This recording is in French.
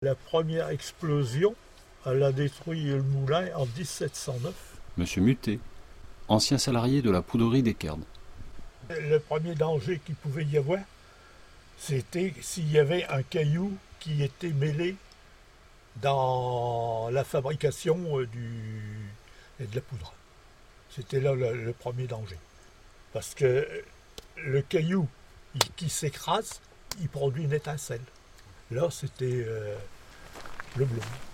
La première explosion, elle a détruit le moulin en 1709. Monsieur Muté, ancien salarié de la poudrerie d'Equerdes. Le premier danger qu'il pouvait y avoir, c'était s'il y avait un caillou qui était mêlé dans la fabrication de la poudre. C'était là le premier danger. Parce que le caillou qui s'écrase, il produit une étincelle. Là, c'était le bleu.